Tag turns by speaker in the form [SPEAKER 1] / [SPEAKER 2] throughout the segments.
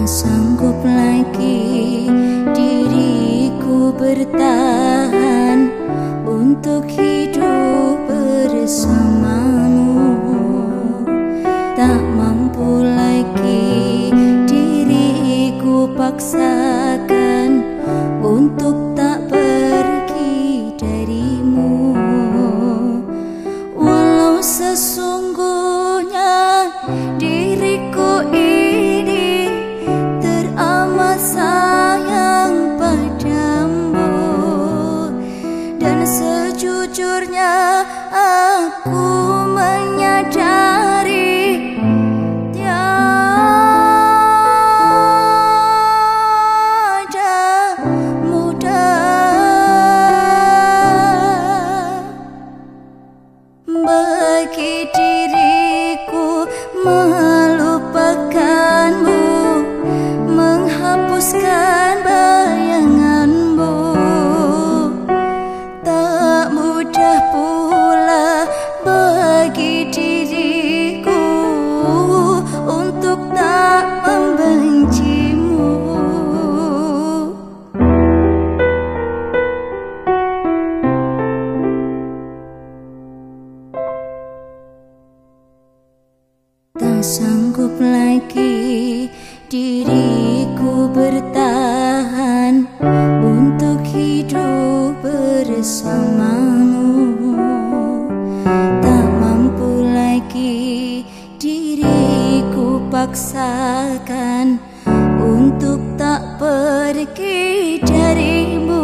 [SPEAKER 1] sanggup lagi diriku bertahan untuk hidup bersamamu. Tak mampu lagi diriku paksakan untuk tak pergi darimu. Walau sesungguhnya diriku ini teramat sayang padamu, dan sejujurnya aku menyadari tiada mudah bagi diriku melupakanmu, menghapuskan bayanganmu. Tak mudah pula bagi diriku untuk tak membencimu. Tak sanggup lagi diriku bertahan untuk hidup bersamamu. Tak mampu lagi diriku paksakan untuk tak pergi darimu.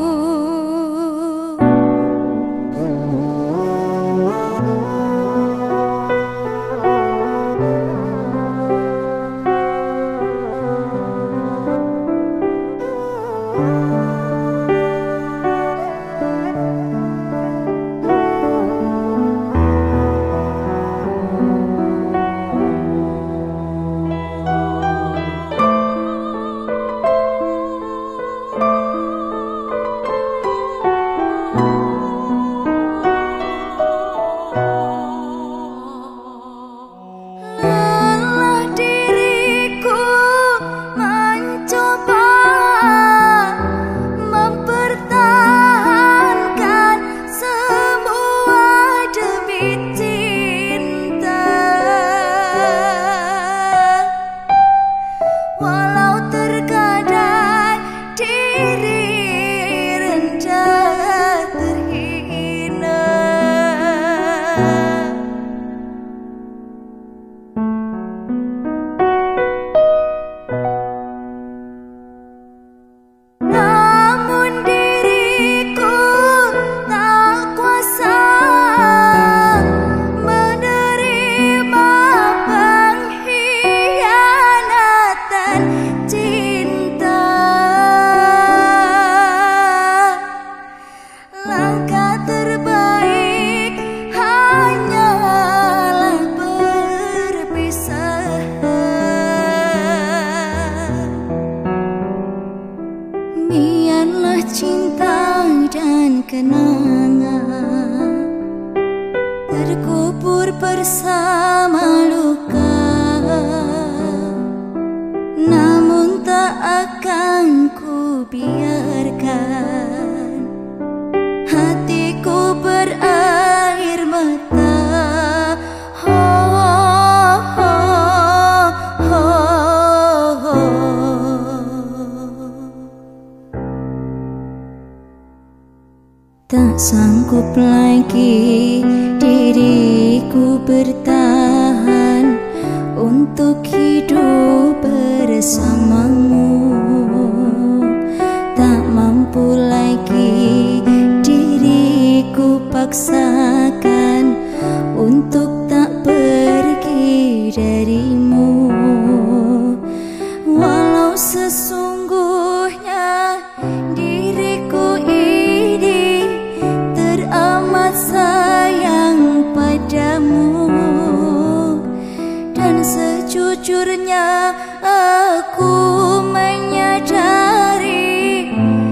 [SPEAKER 1] Biarlah cinta dan kenangan terkubur bersama luka, namun tak akan ku biarkan hatiku berair mata. Tak sanggup lagi diriku bertahan untuk hidup bersamamu. Tak mampu lagi diriku paksakan untuk tak pergi darimu. Walau sesungguhnya diriku ini teramat sayang padamu, dan sejujurnya aku menyadari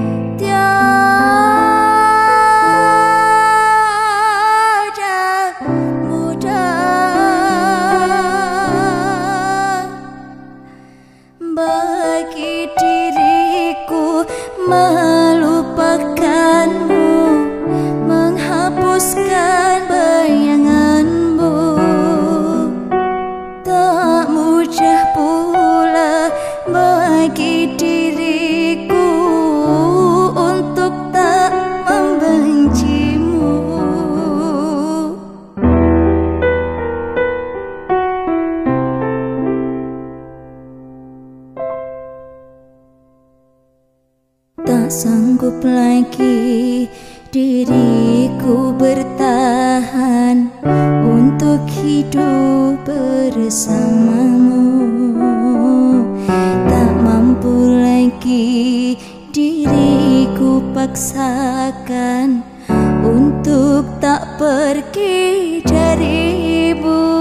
[SPEAKER 1] tiada mudah bagi diriku melupakanmu, menghapuskan bayanganmu. Tak mudah pula bagi diriku untuk tak membencimu. Tak sanggup lagi diriku bertahan untuk hidup bersamamu. Tak mampu lagi diriku paksakan untuk tak pergi darimu.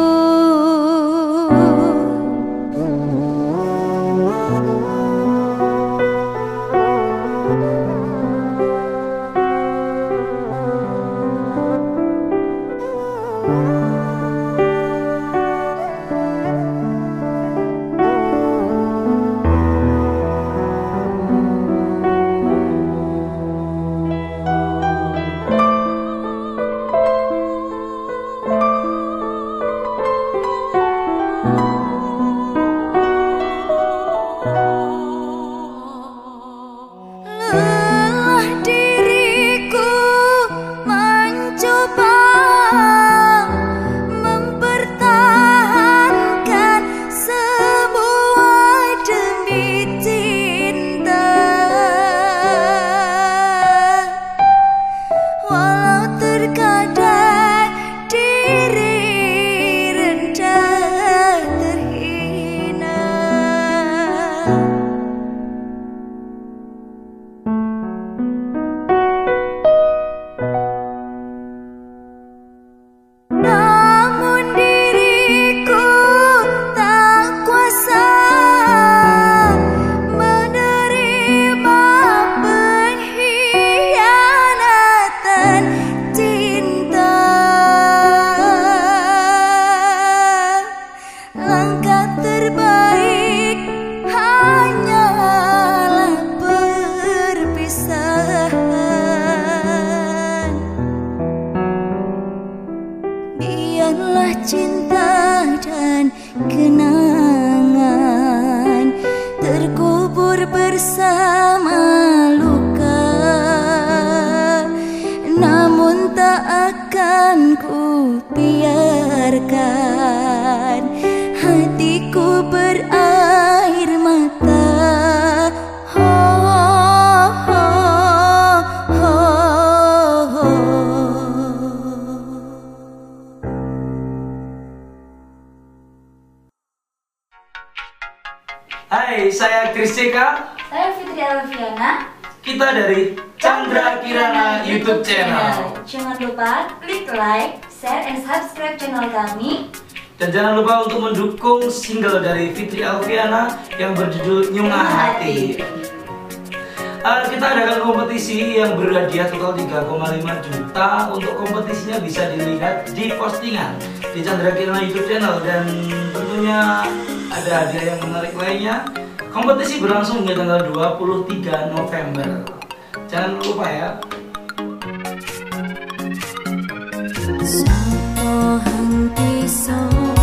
[SPEAKER 1] Lelah diriku mencoba mempertahankan semua demi cinta, walau terkadang diri rendah terhina. Namun diriku tak kuasa menerima pengkhianatan cinta. Langkah terbaik hanyalah perpisahan. Biarlah cinta dan kenangan terkubur bersama luka, namun tak akan ku biarkan hatiku berair mata.
[SPEAKER 2] Hai, saya Chris CK.
[SPEAKER 1] Saya Fitri Alfiana.
[SPEAKER 2] Kita dari Chandra Kirana YouTube channel.
[SPEAKER 1] Jangan lupa klik like, share, and subscribe channel kami.
[SPEAKER 2] Dan jangan lupa untuk mendukung single dari Fitri Alfiana yang berjudul Nyungah Hati. Kita adakan kompetisi yang berhadiah total 3,5 juta. Untuk kompetisinya bisa dilihat di postingan di Chandra Kirana YouTube channel. Dan tentunya ada hadiah yang menarik lainnya. Kompetisi berlangsung hingga tanggal 23 November. Jangan lupa ya.
[SPEAKER 1] Sopo hang pisau